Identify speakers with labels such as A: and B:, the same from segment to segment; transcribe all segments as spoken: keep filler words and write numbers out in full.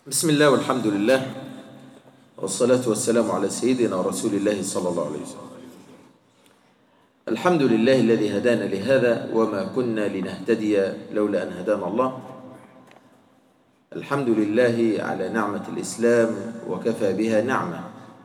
A: بسم الله والحمد لله والصلاة والسلام على سيدنا رسول الله صلى الله عليه وسلم. الحمد لله الذي هدانا لهذا وما كنا لنهتدي لولا أن هدانا الله. الحمد لله على نعمة الإسلام وكفى بها نعمة.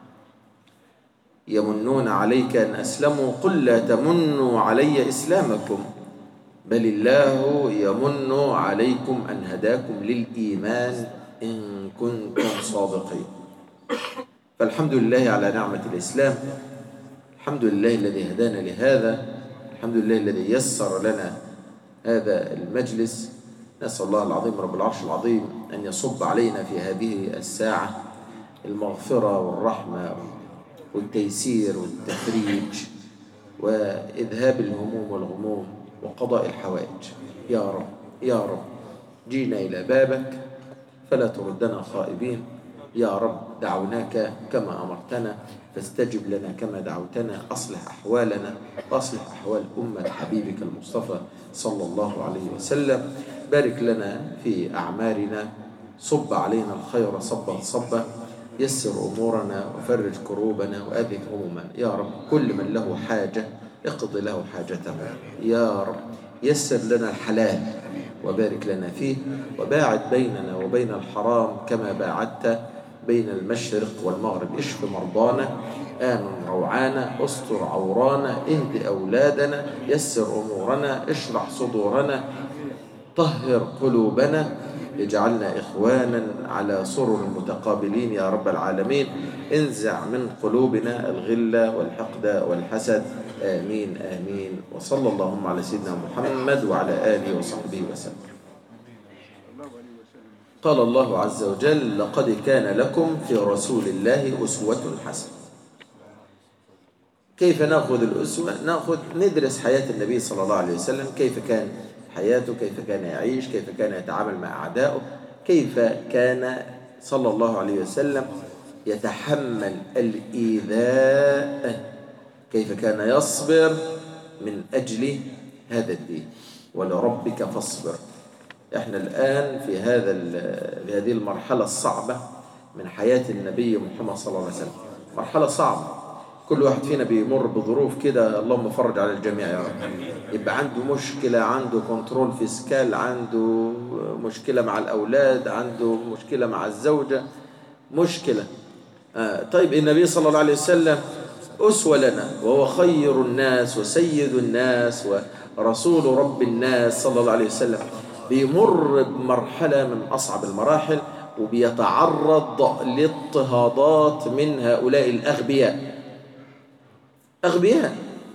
A: يمنون عليك أن أسلموا قل لا تمنوا علي إسلامكم بل الله يمن عليكم أن هداكم للإيمان إن كنتم صادقين. فالحمد لله على نعمة الإسلام، الحمد لله الذي هدانا لهذا، الحمد لله الذي يسر لنا هذا المجلس. نسأل الله العظيم رب العرش العظيم أن يصب علينا في هذه الساعة المغفرة والرحمة والتيسير والتفريج وإذهاب الهموم والغموم وقضاء الحوائج. يا رب يا رب جينا إلى بابك فلا تردنا خائبين. يا رب دعوناك كما أمرتنا فاستجب لنا كما دعوتنا. أصلح أحوالنا وأصلح أحوال أمة حبيبك المصطفى صلى الله عليه وسلم. بارك لنا في أعمارنا، صب علينا الخير صبا صبا، يسر أمورنا وفرج كروبنا وأذك همومنا. يا رب كل من له حاجة اقض له حاجته. يا رب يسر لنا الحلال وبارك لنا فيه، وباعد بيننا وبين الحرام كما باعدت بين المشرق والمغرب. اشف مرضانا، آمن روعانا، استر عورانا، اهد أولادنا، يسر أمورنا، اشرح صدورنا، طهر قلوبنا، اجعلنا إخوانا على سرر متقابلين يا رب العالمين. انزع من قلوبنا الغل والحقد والحسد. آمين آمين. وصلى اللهم على سيدنا محمد وعلى آله وصحبه وسلم. قال الله عز وجل: لقد كان لكم في رسول الله أسوة حسنة. كيف نأخذ الأسوة؟ نأخذ ندرس حياة النبي صلى الله عليه وسلم، كيف كان حياته، كيف كان يعيش، كيف كان يتعامل مع أعدائه، كيف كان صلى الله عليه وسلم يتحمل الإيذاء، كيف كان يصبر من أجل هذا الدين. ولربك فاصبر. احنا الآن في هذا في هذه المرحلة الصعبة من حياة النبي محمد صلى الله عليه وسلم. مرحلة صعبة، كل واحد فينا بيمر بظروف كده، اللهم فرج على الجميع يا رب. يبقى عنده مشكلة، عنده كنترول فيسكال، عنده مشكلة مع الأولاد، عنده مشكلة مع الزوجة، مشكلة. آه طيب النبي صلى الله عليه وسلم أسوة لنا، وهو خير الناس وسيد الناس ورسول رب الناس صلى الله عليه وسلم. بيمر بمرحلة من أصعب المراحل، وبيتعرض لاضطهادات من هؤلاء الأغبياء. أغبياء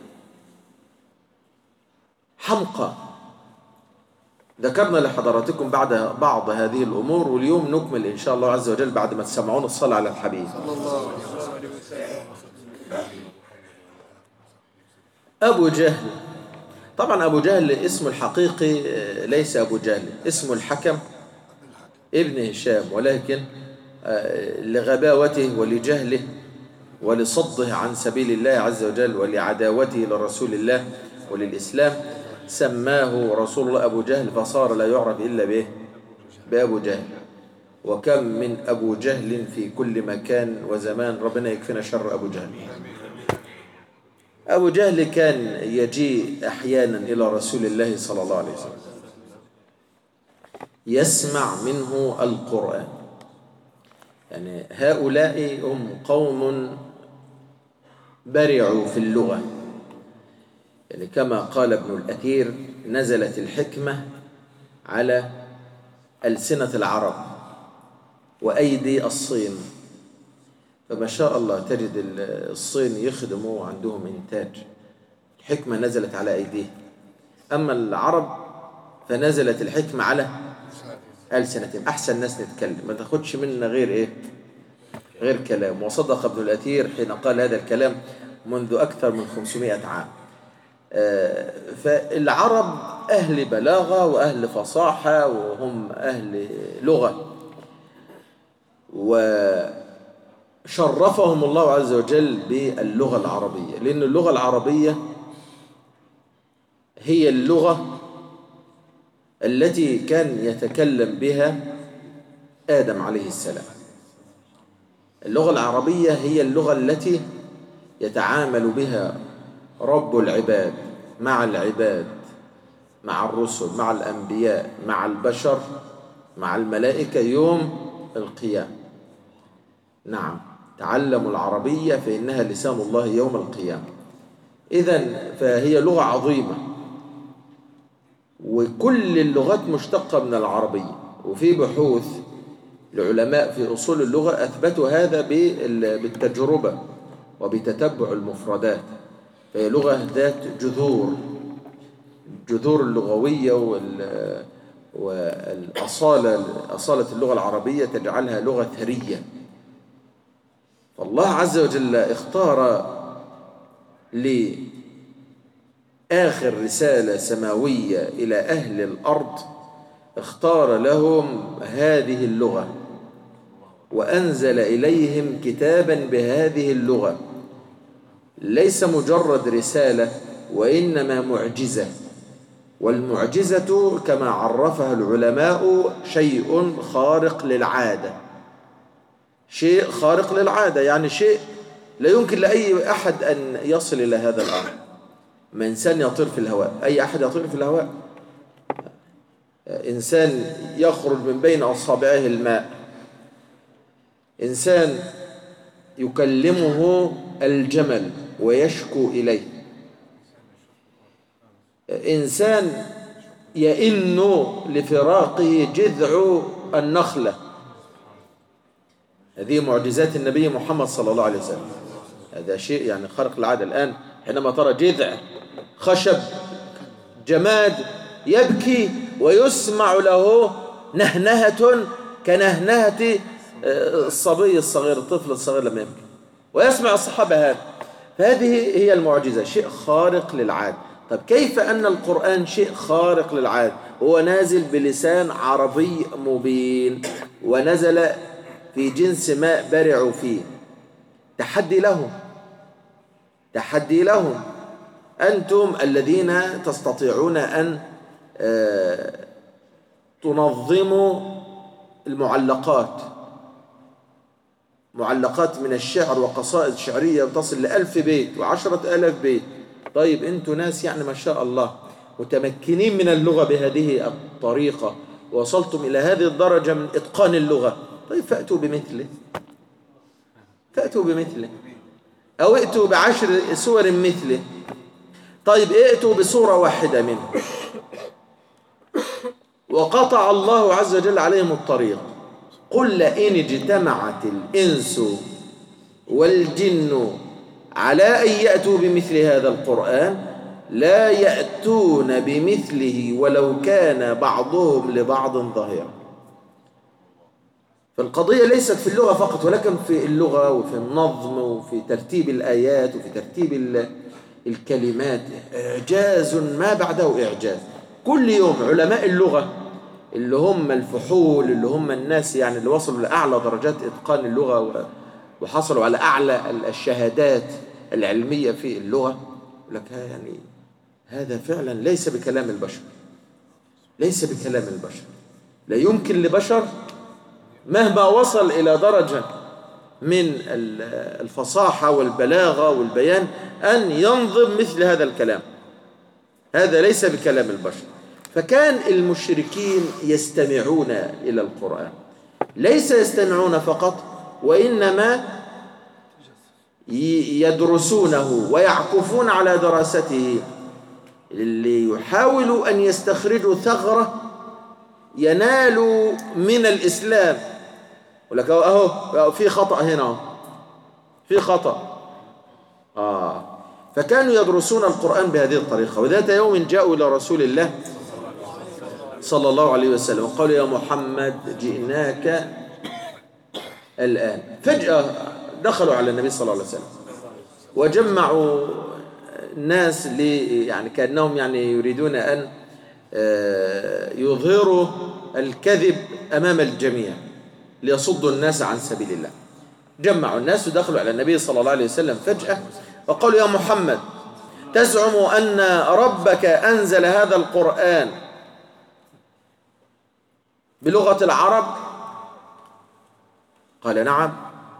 A: حمقى. ذكرنا لحضراتكم بعد بعض هذه الأمور، واليوم نكمل إن شاء الله عز وجل بعد ما تسمعون الصلاة على الحبيب. أبو جهل. طبعا أبو جهل اسمه الحقيقي ليس أبو جهل، اسمه الحكم ابن هشام، ولكن لغباوته ولجهله ولصده عن سبيل الله عز وجل ولعداوته لرسول الله وللإسلام سماه رسول الله أبو جهل، فصار لا يعرف إلا به بأبو جهل. وكم من أبو جهل في كل مكان وزمان، ربنا يكفينا شر أبو جهل. أبو جهل كان يجيء أحيانا إلى رسول الله صلى الله عليه وسلم يسمع منه القرآن. يعني هؤلاء هم قوم برعوا في اللغة، يعني كما قال ابن الأثير: نزلت الحكمة على ألسنة العرب وأيدي الصين. فما شاء الله تجد الصين يخدموا عندهم إنتاج، الحكمة نزلت على أيديه. أما العرب فنزلت الحكمة على ألسنتهم. أحسن ناس نتكلم، ما تاخدش منا غير إيه؟ غير كلام. وصدق ابن الأثير حين قال هذا الكلام منذ أكثر من خمسمائة عام. فالعرب أهل بلاغة وأهل فصاحة وهم أهل لغة، وشرفهم الله عز وجل باللغة العربية، لأن اللغة العربية هي اللغة التي كان يتكلم بها آدم عليه السلام. اللغة العربية هي اللغة التي يتعامل بها رب العباد مع العباد، مع الرسل، مع الأنبياء، مع البشر، مع الملائكة يوم القيامة. نعم، تعلموا العربية فإنها لسان الله يوم القيامة. إذن فهي لغة عظيمة، وكل اللغات مشتقة من العربية، وفي بحوث العلماء في أصول اللغة أثبتوا هذا بالتجربة وبتتبع المفردات. فهي لغة ذات جذور، الجذور اللغوية والأصالة، أصالة اللغة العربية تجعلها لغة ثرية. فالله عز وجل اختار لآخر رسالة سماوية إلى أهل الأرض، اختار لهم هذه اللغة وأنزل إليهم كتابا بهذه اللغة، ليس مجرد رسالة وإنما معجزة. والمعجزة كما عرفها العلماء شيء خارق للعادة، شيء خارق للعادة يعني شيء لا يمكن لأي أحد أن يصل إلى هذا الأمر. ما إنسان يطير في الهواء، أي أحد يطير في الهواء، إنسان يخرج من بين أصابعه الماء، إنسان يكلمه الجمل ويشكو إليه، إنسان يئن لفراقه جذع النخلة. هذه معجزات النبي محمد صلى الله عليه وسلم. هذا شيء يعني خارق العادة. الآن حينما ترى جذع خشب جماد يبكي ويسمع له نهنهة كنهنهة الصبي الصغير، الطفل الصغير لما يبكي، ويسمع الصحابة هذا، فهذه هي المعجزة، شيء خارق للعادة. طب كيف أن القرآن شيء خارق للعادة؟ هو نازل بلسان عربي مبين، ونزل في جنس ما برعوا فيه. تحدي لهم، تحدي لهم، أنتم الذين تستطيعون أن تنظموا المعلقات، معلقات من الشعر وقصائد شعرية تصل لألف بيت وعشرة ألاف بيت. طيب أنتم ناس يعني ما شاء الله متمكنين من اللغة بهذه الطريقة، وصلتم إلى هذه الدرجة من إتقان اللغة. طيب فأتوا بمثله، فأتوا بمثله، أو ائتوا بعشر سور مثله. طيب ائتوا بسورة واحدة منه. وقطع الله عز وجل عليهم الطريق. قل لئن اجتمعت الإنس والجن على أن يأتوا بمثل هذا القرآن لا يأتون بمثله ولو كان بعضهم لبعض ظهيرا. فالقضية ليست في اللغة فقط، ولكن في اللغة وفي النظم وفي ترتيب الآيات وفي ترتيب الكلمات. إعجاز ما بعده إعجاز. كل يوم علماء اللغة اللي هم الفحول، اللي هم الناس يعني اللي وصلوا لأعلى درجات إتقان اللغة وحصلوا على أعلى الشهادات العلمية في اللغة، لك يعني هذا فعلا ليس بكلام البشر، ليس بكلام البشر. لا يمكن لبشر مهما وصل إلى درجة من الفصاحة والبلاغة والبيان أن ينظم مثل هذا الكلام. هذا ليس بكلام البشر. فكان المشركين يستمعون إلى القرآن، ليس يستمعون فقط، وإنما يدرسونه ويعكفون على دراسته، اللي يحاولوا أن يستخرجوا ثغرة ينالوا من الإسلام. ولك أهو في خطأ هنا، في خطأ. آه فكانوا يدرسون القرآن بهذه الطريقة. وذات يوم جاءوا إلى رسول الله صلى الله عليه وسلم وقالوا يا محمد جئناك الآن. فجأة دخلوا على النبي صلى الله عليه وسلم وجمعوا الناس لي يعني كأنهم يعني يريدون أن يظهروا الكذب أمام الجميع ليصدوا الناس عن سبيل الله. جمعوا الناس ودخلوا على النبي صلى الله عليه وسلم فجأة وقالوا يا محمد تزعم أن ربك أنزل هذا القرآن بلغة العرب قال نعم،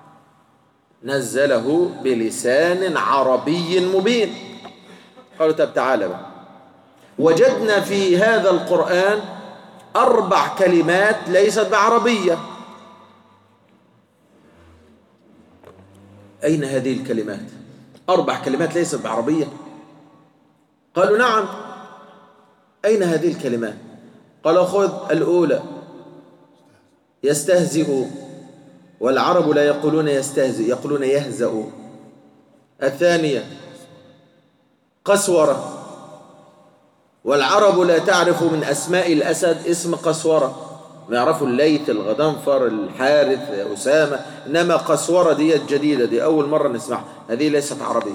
A: نزله بلسان عربي مبين. قالوا طب تعالى بقى، وجدنا في هذا القرآن أربع كلمات ليست بعربية، أين هذه الكلمات؟ أربع كلمات ليست بعربية. قالوا نعم، أين هذه الكلمات؟ قالوا خذ الأولى، يستهزئ، والعرب لا يقولون يستهزئ، يقولون يهزأ. الثانية قسورة، والعرب لا تعرف من أسماء الأسد اسم قسورة، ما يعرفوا الليث، الغضنفر، الحارث، أسامة، إنما قسورة دي الجديدة، دي أول مرة نسمعها، هذه ليست عربية.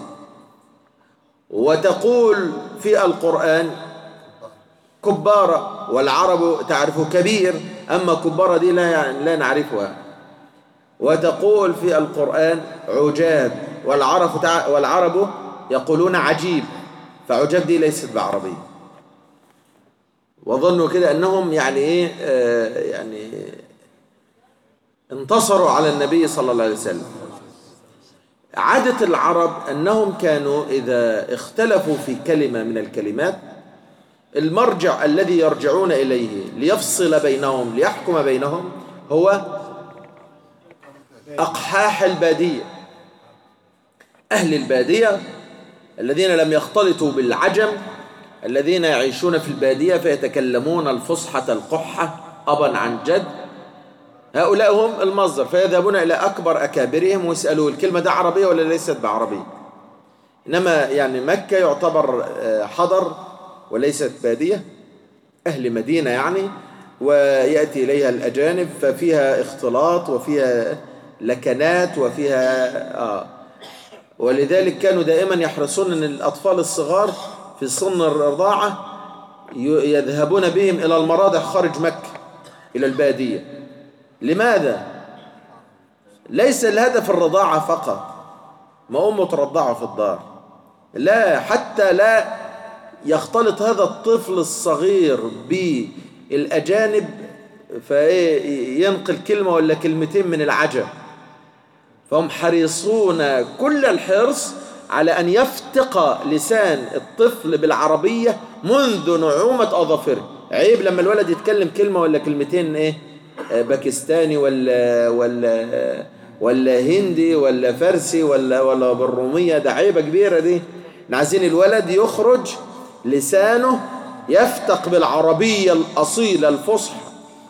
A: وتقول في القرآن كبارة، والعرب تعرف كبير، أما كبارة دي لا لا نعرفها. وتقول في القرآن عجاب، والعرب والعرب يقولون عجيب، فعجاب دي ليست بعربية. وظنوا كده أنهم يعني إيه آه يعني انتصروا على النبي صلى الله عليه وسلم. عادة العرب أنهم كانوا إذا اختلفوا في كلمة من الكلمات، المرجع الذي يرجعون إليه ليفصل بينهم ليحكم بينهم هو أقحاح البادية، أهل البادية الذين لم يختلطوا بالعجم، الذين يعيشون في البادية فيتكلمون الفصحى القحة أبا عن جد، هؤلاء هم المصدر، فيذهبون إلى أكبر أكابرهم ويسألوا الكلمة ده عربية ولا ليست بعربية. إنما يعني مكة يعتبر حضر وليست بادية، أهل مدينة يعني، ويأتي إليها الأجانب، ففيها اختلاط وفيها لكنات وفيها آه ولذلك كانوا دائما يحرصون أن الأطفال الصغار في سن الرضاعة يذهبون بهم إلى المراضع خارج مكة إلى البادية. لماذا؟ ليس الهدف الرضاعة فقط، ما أمه ترضعه في الدار، لا، حتى لا يختلط هذا الطفل الصغير بالأجانب فينقل كلمة ولا كلمتين من العجم. فهم حريصون كل الحرص على أن يفتق لسان الطفل بالعربية منذ نعومة أظافره. عيب لما الولد يتكلم كلمة ولا كلمتين إيه باكستاني ولا ولا ولا هندي ولا فارسي ولا ولا بالرومية، ده عيبة كبيرة دي. عايزين الولد يخرج لسانه يفتق بالعربية الأصيلة الفصحى.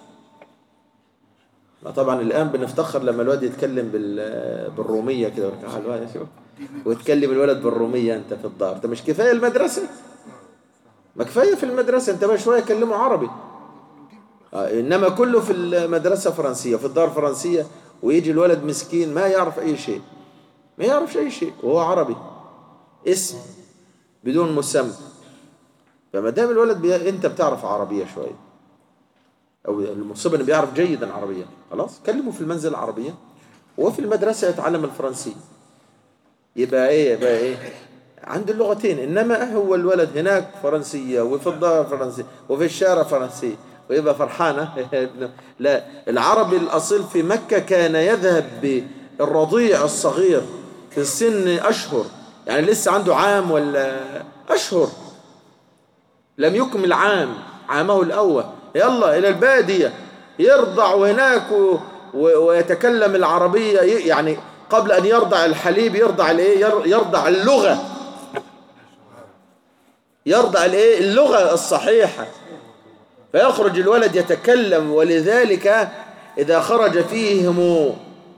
A: طبعا الآن بنفتخر لما الولد يتكلم بالرومية كده، ويتكلم الولد بالرومية أنت في الدار، أنت مش كفاية المدرسة؟ ما كفاية في المدرسة، أنت بقى شوية كلمه عربي. إنما كله في المدرسة فرنسية، في الدار فرنسية، ويجي الولد مسكين ما يعرف أي شيء، ما يعرفش أي شيء وهو عربي، اسم بدون مسمى. فما دام الولد بي... أنت بتعرف عربية شوية، أو المصيبة إنه بيعرف جيدا عربية، خلاص كلمه في المنزل عربية، وفي المدرسة يتعلم الفرنسي، يبقى إيه يبقى إيه عنده اللغتين. إنما هو الولد هناك فرنسية، وفي الدار فرنسي، وفي الشارع فرنسي، ويبقى فرحانة. لا، العربي الأصيل في مكة كان يذهب بالرضيع الصغير في السن أشهر، يعني لسه عنده عام ولا أشهر، لم يكمل عام، عامه الأول، يلا إلى البادية يرضع هناك و... و... ويتكلم العربية، يعني قبل أن يرضع الحليب يرضع الإيه؟ يرضع اللغة، يرضع الإيه؟ اللغة الصحيحة، فيخرج الولد يتكلم. ولذلك إذا خرج فيهم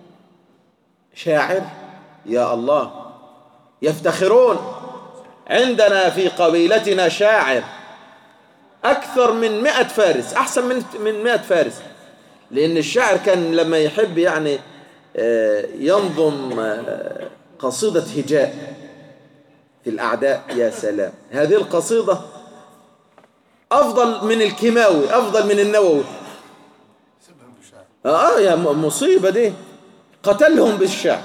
A: شاعر يا الله يفتخرون، عندنا في قبيلتنا شاعر أكثر من مئة فارس، أحسن من من مئة فارس، لأن الشاعر كان لما يحب يعني ينظم قصيدة هجاء في الأعداء، يا سلام، هذه القصيدة أفضل من الكيماوي، أفضل من النووي. آه يا مصيبة دي، قتلهم بالشعر،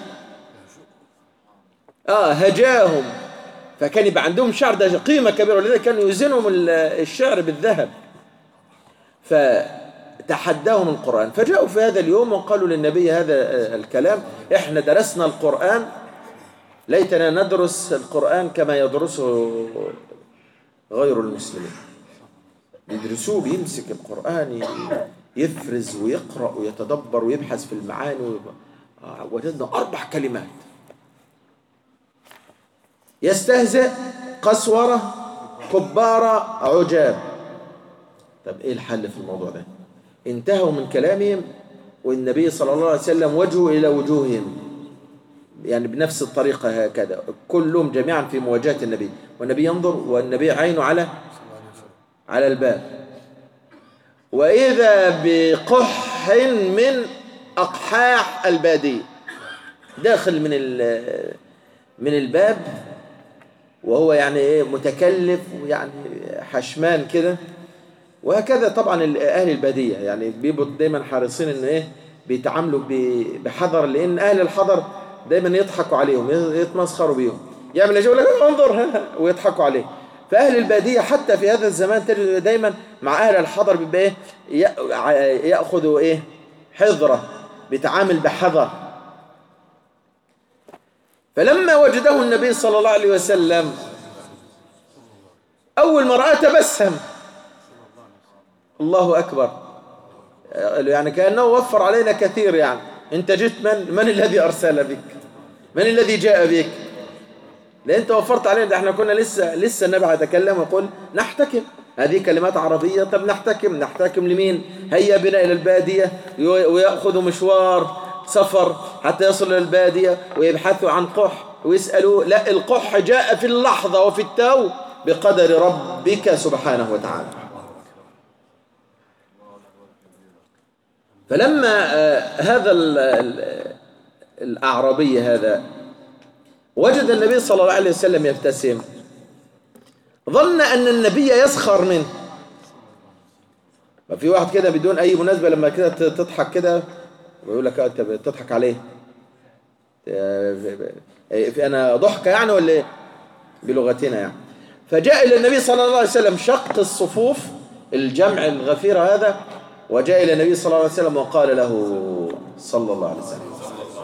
A: آه هجاهم، فكان يبقى عندهم شعر ده قيمة كبيرة، ولذلك كانوا يزنهم الشعر بالذهب. فتحداهم القرآن، فجاءوا في هذا اليوم وقالوا للنبي هذا الكلام: احنا درسنا القرآن، ليتنا ندرس القرآن كما يدرسه غير المسلمين. يدرسوه، بيمسك القرآن يفرز ويقرأ ويتدبر ويبحث في المعاني. وجدنا أربع كلمات: يستهزئ، قسورة، كبارة، عجاب. طب إيه الحل في الموضوع ده؟ انتهوا من كلامهم والنبي صلى الله عليه وسلم وجهه إلى وجوههم، يعني بنفس الطريقة هكذا، كلهم جميعا في مواجهة النبي، والنبي ينظر والنبي عينه على على الباب. وإذا بقح من أقحاح البادية داخل من من الباب، وهو يعني إيه متكلف ويعني حشمان كده. وهكذا طبعا أهل البادية يعني بيبقوا دايما حريصين إن إيه بيتعاملوا بحذر، لأن أهل الحذر دايما يضحكوا عليهم، يتمسخروا بيهم، يعمل يقول لك انظر ويضحكوا عليه. فأهل البادية حتى في هذا الزمان تجد دايما مع أهل الحضر بيبقى إيه يأخذوا إيه حذرة، بيتعامل بحذر. فلما وجده النبي صلى الله عليه وسلم أول ما رأى تبسم، الله أكبر، يعني كأنه وفر علينا كثير. يعني أنت جئت من من الذي أرسل بك؟ من الذي جاء بك؟ لأن أنت وفرت علينا. ده احنا كنا لسه لسه النبي هيتكلم ويقول نحتكم، هذه كلمات عربية. طب نحتكم نحتكم لمين؟ هيا بنا إلى البادية، ويأخذوا مشوار سفر حتى يصل إلى البادية ويبحثوا عن قح ويسألوا. لا، القح جاء في اللحظة وفي التو بقدر ربك سبحانه وتعالى. فلما هذا الأعرابي هذا وجد النبي صلى الله عليه وسلم يبتسم، ظن أن النبي يسخر منه. ففي واحد كده بدون أي مناسبة لما كده تضحك كده ويقول لك أنت بتضحك عليه، أنا ضحكة يعني ولا إيه بلغتنا يعني. فجاء إلى النبي صلى الله عليه وسلم شق الصفوف الجمع الغفير هذا، وجاء إلى النبي صلى الله عليه وسلم وقال له صلى الله عليه وسلم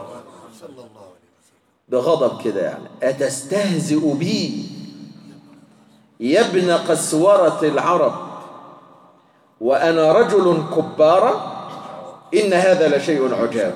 A: بغضب كده يعني: أتستهزئ بي يا ابن قسورة العرب وأنا رجل كبارة؟ إن هذا لشيء عجاب.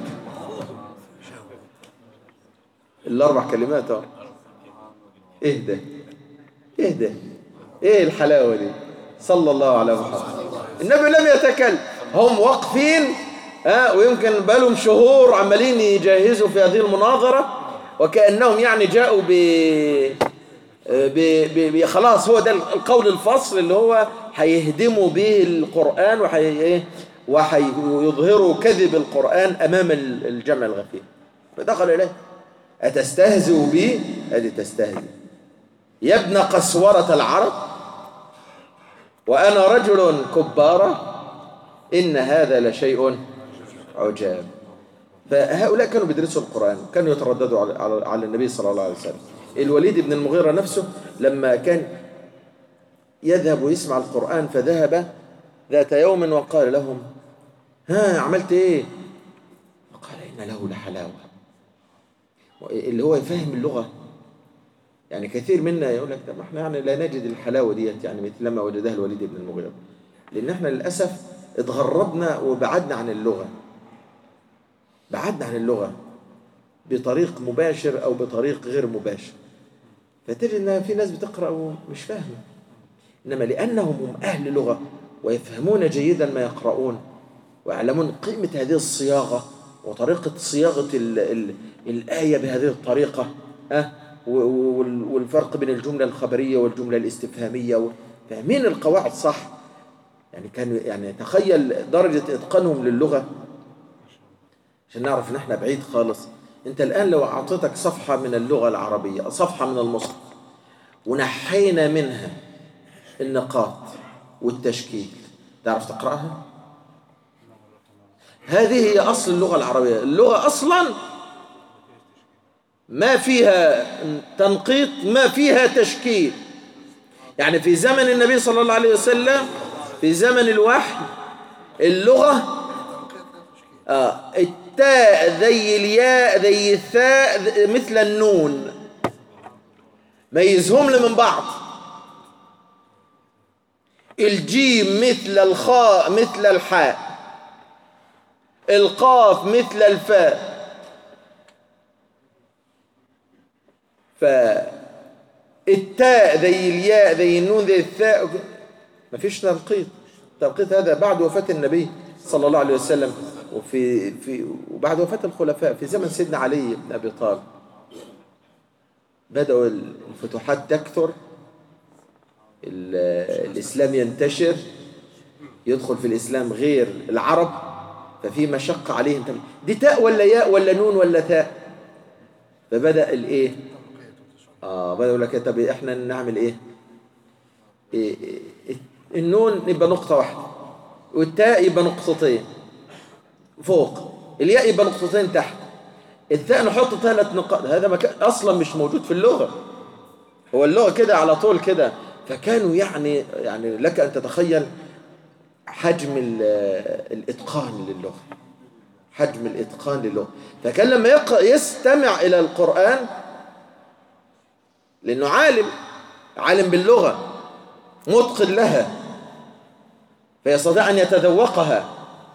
A: الأربع كلمات إيه ده إيه ده إيه الحلاوة دي؟ صلى الله على محمد. النبي لم يتكلم، هم واقفين ها ويمكن بقالهم شهور عمالين يجهزوا في هذه المناظرة، وكأنهم يعني جاءوا ب... ب... ب... خلاص هو ده القول الفصل اللي هو هيهدموا به القرآن وحي... وحيظهروا كذب القرآن أمام الجمع الغفير. فدخل إليه: أتستهزئ بي؟ هذه تستهزئ يا ابن قسورة العرب وأنا رجل كبارة؟ إن هذا لشيء عجاب. فهؤلاء كانوا بيدرسوا القرآن، كانوا يترددوا على على النبي صلى الله عليه وسلم. الوليد بن المغيرة نفسه لما كان يذهب ويسمع القرآن، فذهب ذات يوم وقال لهم: ها عملت ايه؟ وقال: إن له لحلاوة. اللي هو يفهم اللغة. يعني كثير منا يقول لك: طب احنا يعني لا نجد الحلاوة ديت يعني مثل لما وجدها الوليد بن المغيرة، لأن احنا للأسف اتغربنا وبعدنا عن اللغة، بعدنا عن اللغة بطريق مباشر أو بطريق غير مباشر. فتجد أن في ناس بتقرأ ومش فاهمة، إنما لأنهم هم أهل لغة ويفهمون جيدا ما يقرؤون ويعلمون قيمة هذه الصياغة وطريقة صياغة ال ال الآية بهذه الطريقة، أه والفرق بين الجملة الخبرية والجملة الاستفهامية، فاهمين القواعد صح. يعني كانوا يعني تخيل درجة إتقانهم للغة عشان نعرف ان احنا بعيد خالص. انت الآن لو أعطيتك صفحة من اللغة العربية، صفحة من المصحف، ونحينا منها النقاط والتشكيل، تعرف تقرأها؟ هذه هي أصل اللغة العربية. اللغة أصلا ما فيها تنقيط، ما فيها تشكيل. يعني في زمن النبي صلى الله عليه وسلم، في زمن الوحي، اللغة آه التاء زي الياء زي الثاء مثل النون، ميزهم لي من بعض. الجيم مثل الخاء مثل الحاء، القاف مثل الفاء. فالتاء زي الياء زي النون زي الثاء، مفيش تنقيط. التنقيط هذا بعد وفاة النبي صلى الله عليه وسلم، وفي في وبعد وفاة الخلفاء في زمن سيدنا علي بن أبي طالب بدأوا الفتوحات تكثر، الإسلام ينتشر، يدخل في الإسلام غير العرب، ففي مشقة عليهم. دي تاء ولا ياء ولا نون ولا تاء؟ فبدأ الإيه؟ آه بدأ يقول لك طب إحنا نعمل إيه؟ إيه, إيه النون يبقى نقطة واحدة، والتاء يبقى نقطتين فوق، الياء يبقى نقطتين تحت، الثاء نحط ثلاث نقاط. هذا مكان أصلا مش موجود في اللغة، هو اللغة كده على طول كده. فكانوا يعني يعني لك أن تتخيل حجم الإتقان للغة، حجم الإتقان للغة. فكان لما يقرأ يستمع إلى القرآن، لأنه عالم عالم باللغة متقن لها، فيستطيع أن يتذوقها.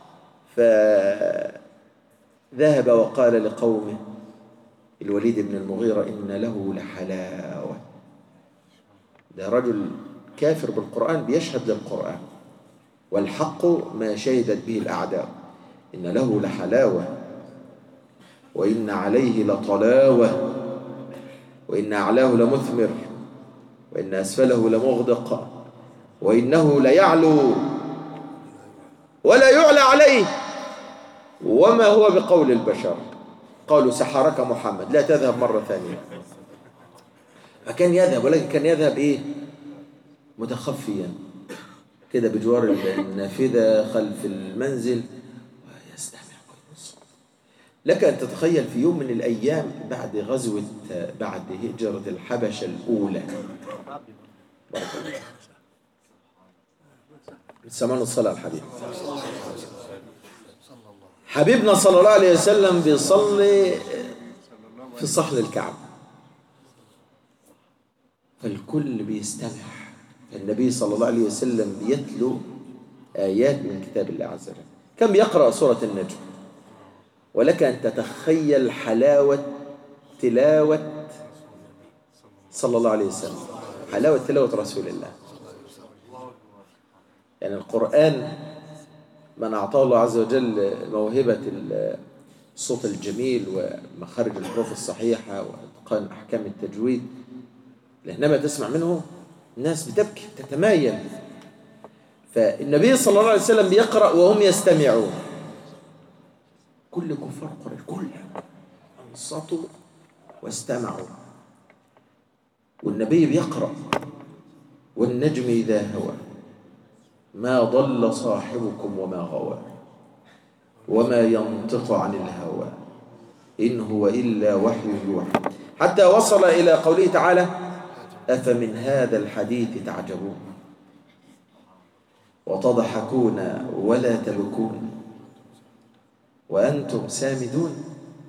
A: فذهب وقال لقومه الوليد بن المغيرة إن له لحلاوة. ده رجل كافر بالقرآن بيشهد للقرآن، والحق ما شهدت به الأعداء. إن له لحلاوة وإن عليه لطلاوة وإن أعلاه لمثمر وإن أسفله لمغدق وإنه ليعلو ولا يعلى عليه وما هو بقول البشر. قالوا سحرك محمد لا تذهب مرة ثانية. فكان يذهب، ولكن كان يذهب إيه؟ متخفيا كده بجوار النافذة خلف المنزل ويستمع كل. لك أن تتخيل في يوم من الأيام بعد غزوة، بعد هجرة الحبشة الأولى، سمان الصلاة الحبيب حبيبنا صلى الله عليه وسلم بيصلي في صحن الكعبة، فالكل بيستمع. النبي صلى الله عليه وسلم بيتلو آيات من كتاب الله عز وجل، كان بيقرأ سورة النجم. ولك أن تتخيل حلاوة تلاوة صلى الله عليه وسلم، حلاوة تلاوة رسول الله. يعني القرآن من أعطاه الله عز وجل موهبة الصوت الجميل ومخارج الحروف الصحيحة وإتقان أحكام التجويد، لأنما تسمع منه الناس بتبكي تتمايل. فالنبي صلى الله عليه وسلم بيقرأ وهم يستمعون، كل كفار قريش كلهم انصتوا واستمعوا، والنبي بيقرأ والنجم إذا هوى ما ضل صاحبكم وما غوى وما ينطق عن الهوى إن هو إلا وحي يوحى، حتى وصل إلى قوله تعالى أفمن هذا الحديث تعجبون وتضحكون ولا تبكون وأنتم سامدون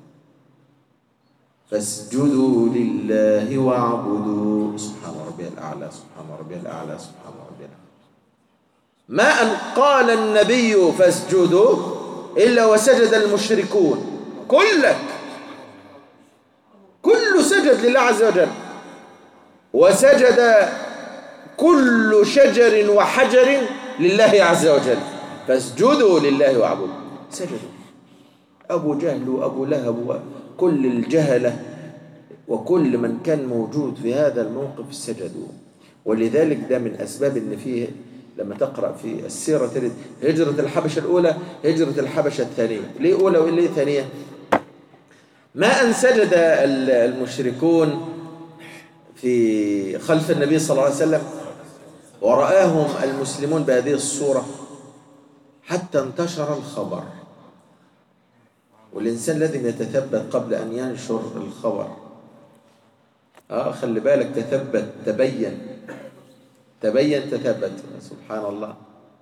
A: فاسجدوا لله واعبدوا. سبحان ربي الأعلى سبحان ربي الأعلى سبحان ربي الأعلى. ما أن قال النبي فاسجدوا إلا وسجد المشركون، كلك كل سجد لله عز وجل، وسجد كل شجر وحجر لله عز وجل. فاسجدوا لله واعبدوا. سجدوا أبو جهل وأبو لهب وكل الجهلة وكل من كان موجود في هذا الموقف سجدوا. ولذلك ده من أسباب أن فيه لما تقرأ في السيرة تجد هجرة الحبشة الأولى هجرة الحبشة الثانية. ليه أولى وليه ثانية؟ ما أن سجد المشركون في خلف النبي صلى الله عليه وسلم ورآهم المسلمون بهذه الصورة حتى انتشر الخبر، والإنسان لازم يتثبت قبل أن ينشر الخبر. آه خلي بالك، تثبت تبين تبين تثبت، سبحان الله.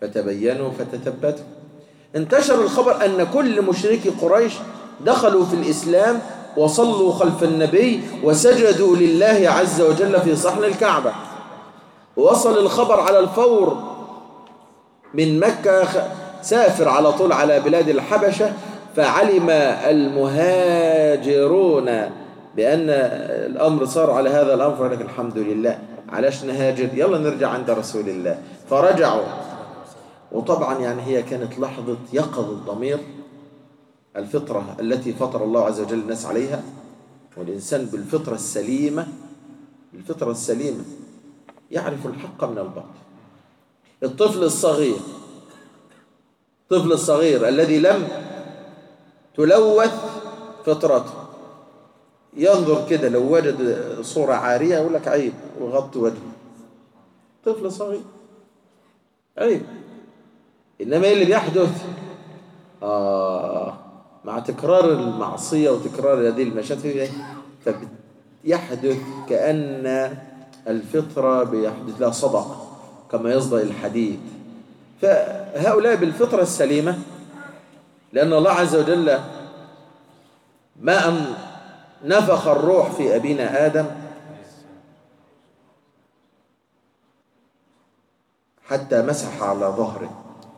A: فتبينوا فتثبتوا. انتشر الخبر أن كل مشركي قريش دخلوا في الإسلام وصلوا خلف النبي وسجدوا لله عز وجل في صحن الكعبة. وصل الخبر على الفور من مكة، سافر على طول على بلاد الحبشة، فعلم المهاجرون بأن الأمر صار على هذا الأمر، فقال لك الحمد لله، علاش نهاجر؟ يلا نرجع عند رسول الله. فرجعوا. وطبعا يعني هي كانت لحظة يقظ الضمير، الفطرة التي فطر الله عز وجل الناس عليها، والإنسان بالفطرة السليمة، الفطرة السليمة يعرف الحق من الباطل. الطفل الصغير، الطفل الصغير الذي لم تلوث فطرته ينظر كده، لو وجد صورة عارية يقول لك عيب وغطي وجهه. طفل صغير عيب. إنما إيه اللي بيحدث؟ آه مع تكرار المعصية وتكرار هذه المشاهد فيحدث كأن الفطرة بيحدث لها صدى كما يصدأ الحديد. فهؤلاء بالفطرة السليمة، لأن الله عز وجل ما أن نفخ الروح في أبينا آدم حتى مسح على ظهره،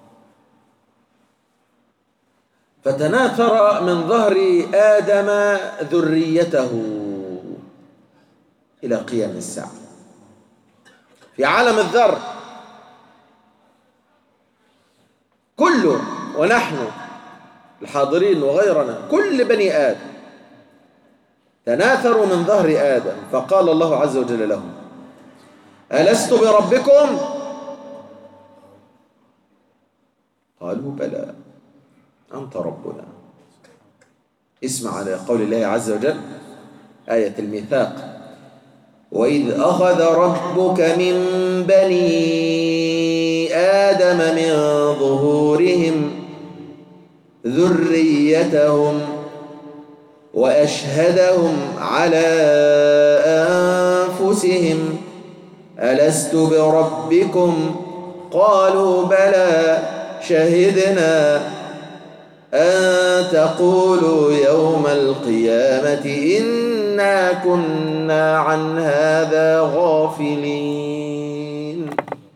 A: فتناثر من ظهر آدم ذريته إلى قيام الساعة في عالم الذر كله، ونحن الحاضرين وغيرنا كل بني آدم تناثروا من ظهر آدم. فقال الله عز وجل لهم: ألست بربكم؟ قالوا بلى أنت ربنا. اسمع على قول الله عز وجل آية الميثاق: وإذ أخذ ربك من بني آدم من ظهورهم ذريتهم وأشهدهم على أنفسهم ألست بربكم؟ قالوا بلى شهدنا أن تقولوا يوم القيامة إنا كنا عن هذا غافلين.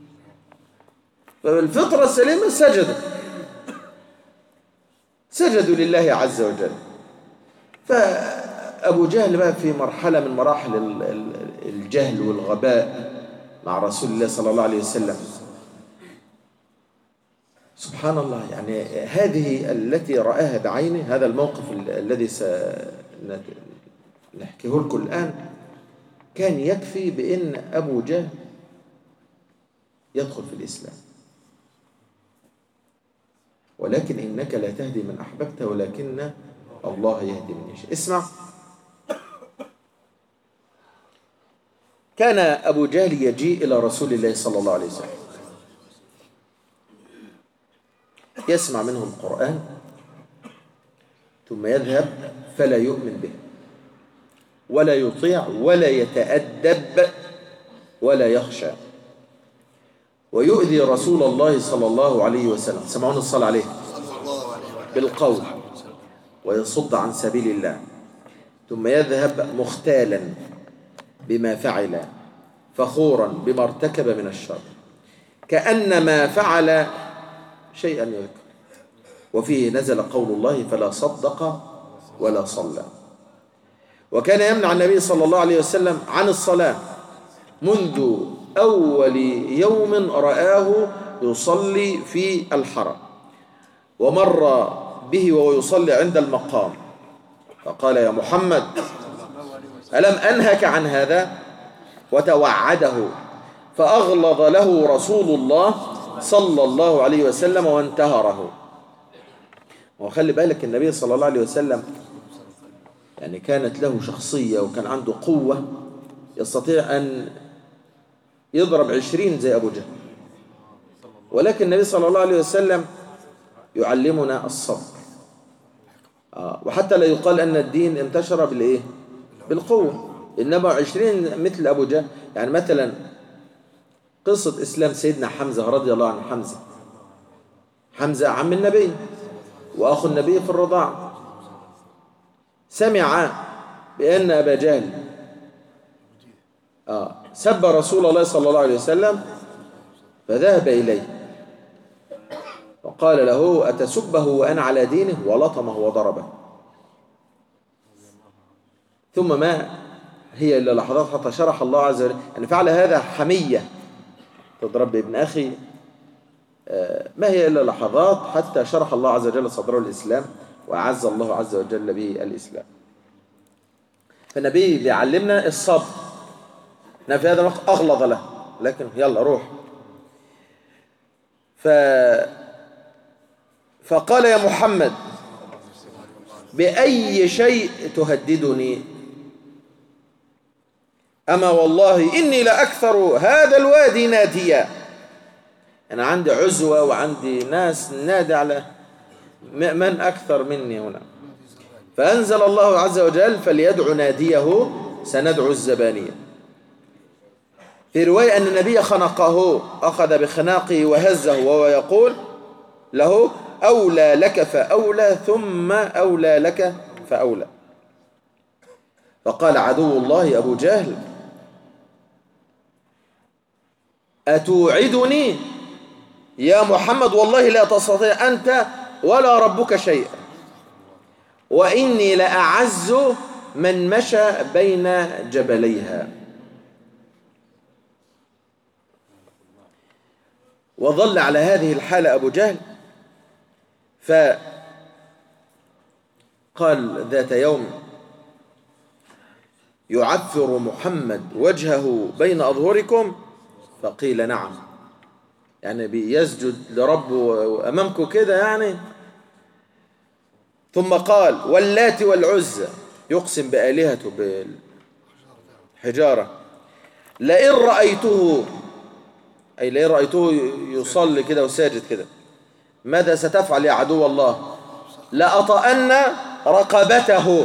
A: فالفطرة السليمة سجدوا سجدوا لله عز وجل. فأبو جهل بقى في مرحلة من مراحل الجهل والغباء مع رسول الله صلى الله عليه وسلم. سبحان الله، يعني هذه التي رآها بعينه، هذا الموقف الذي سنحكيه لكم الآن كان يكفي بأن أبو جهل يدخل في الإسلام. ولكن إنك لا تهدي من أحببت ولكن الله يهدي من يشاء. اسمع، كان أبو جهل يجيء إلى رسول الله صلى الله عليه وسلم يسمع منه القرآن ثم يذهب فلا يؤمن به ولا يطيع ولا يتأدب ولا يخشى، ويؤذي رسول الله صلى الله عليه وسلم، سمعون الصلاة عليه، بالقول، ويصد عن سبيل الله، ثم يذهب مختالا بما فعل فخورا بما ارتكب من الشر كأن ما فعل شيئا يذكر. وفيه نزل قول الله فلا صدق ولا صلى. وكان يمنع النبي صلى الله عليه وسلم عن الصلاة منذ أول يوم رآه يصلي في الحرم، ومر به وهو يصلي عند المقام فقال: يا محمد ألم أنهك عن هذا؟ وتوعده، فأغلظ له رسول الله صلى الله عليه وسلم وانتهره. وخلي بالك النبي صلى الله عليه وسلم يعني كانت له شخصية وكان عنده قوة يستطيع أن يضرب عشرين زي أبو جهل، ولكن النبي صلى الله عليه وسلم يعلمنا الصبر. آه وحتى لا يقال أن الدين انتشر بالإيه؟ بالقوة، إنما عشرين مثل أبو جهل. يعني مثلا قصة إسلام سيدنا حمزة رضي الله عنه، حمزة حمزة عم النبي وأخو النبي في الرضاعة، سمع بأن أبا جهل آه سب رسول الله صلى الله عليه وسلم، فذهب إليه وقال له أتسبه وأنا على دينه، ولطمه وضربه. ثم ما هي إلا لحظات حتى شرح الله عز وجل أن فعل هذا حمية، تضرب ابن أخي، ما هي إلا لحظات حتى شرح الله عز وجل صدره الإسلام، وأعز الله عز وجل به الإسلام. فالنبي بيعلمنا الصبر، في هذا الوقت أغلظ له، لكن يلا روح. ف... فقال يا محمد بأي شيء تهددني؟ أما والله إني لأكثر هذا الوادي ناديا، أنا عندي عزوة وعندي ناس نادي على من أكثر مني هنا. فأنزل الله عز وجل فليدعو ناديه سندعو الزبانية. في رواية أن النبي خنقه، أخذ بخناقه وهزه وهو يقول له أولى لك فأولى ثم أولى لك فأولى. فقال عدو الله أبو جهل أتوعدني يا محمد والله لا تستطيع أنت ولا ربك شيئا، وإني لأعز من مشى بين جبليها. وظل على هذه الحالة أبو جهل، فقال ذات يوم يعفر محمد وجهه بين أظهركم؟ فقيل نعم، يعني بيسجد لربه أمامكم كده يعني. ثم قال واللات والعزى، يقسم بآلهته بالحجارة، لئن رأيته، أي لئن رأيته يصلي كده وساجد كده، ماذا ستفعل يا عدو الله؟ لأطأن رقبته،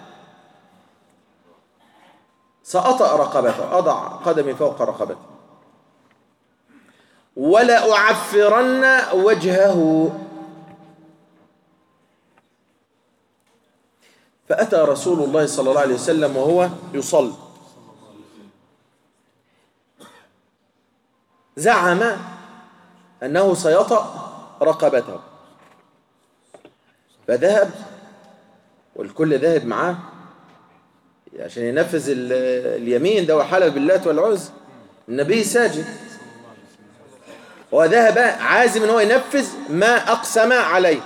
A: سأطأ رقبته، أضع قدمي فوق رقبته، ولا أعفرن وجهه. فأتى رسول الله صلى الله عليه وسلم وهو يصلي، زعم أنه سيطأ رقبته، فذهب والكل ذهب معاه عشان ينفذ اليمين ده، وحلف باللات والعزى. النبي ساجد وذهب عازم أنه ينفذ ما أقسم عليه،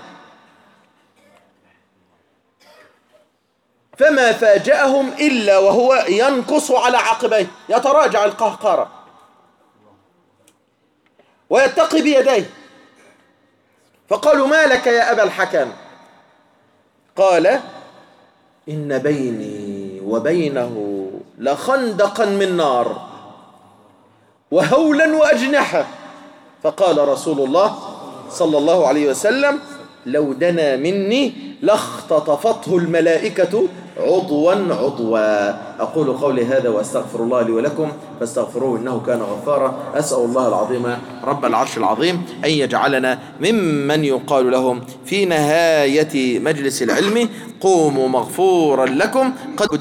A: فما فاجأهم إلا وهو ينكص على عقبيه، يتراجع القهقرة ويتقي بيديه. فقالوا ما لك يا أبا الحكم؟ قال إن بيني وبينه لخندقا من نار وهولا وأجنحة. فقال رسول الله صلى الله عليه وسلم لو دنا مني لاختطفته الملائكة عضوا عضوا. أقول قولي هذا وأستغفر الله لي ولكم فاستغفروه إنه كان غفارا. أسأل الله العظيم رب العرش العظيم أن يجعلنا ممن يقال لهم في نهاية مجلس العلم قوموا مغفورا لكم قد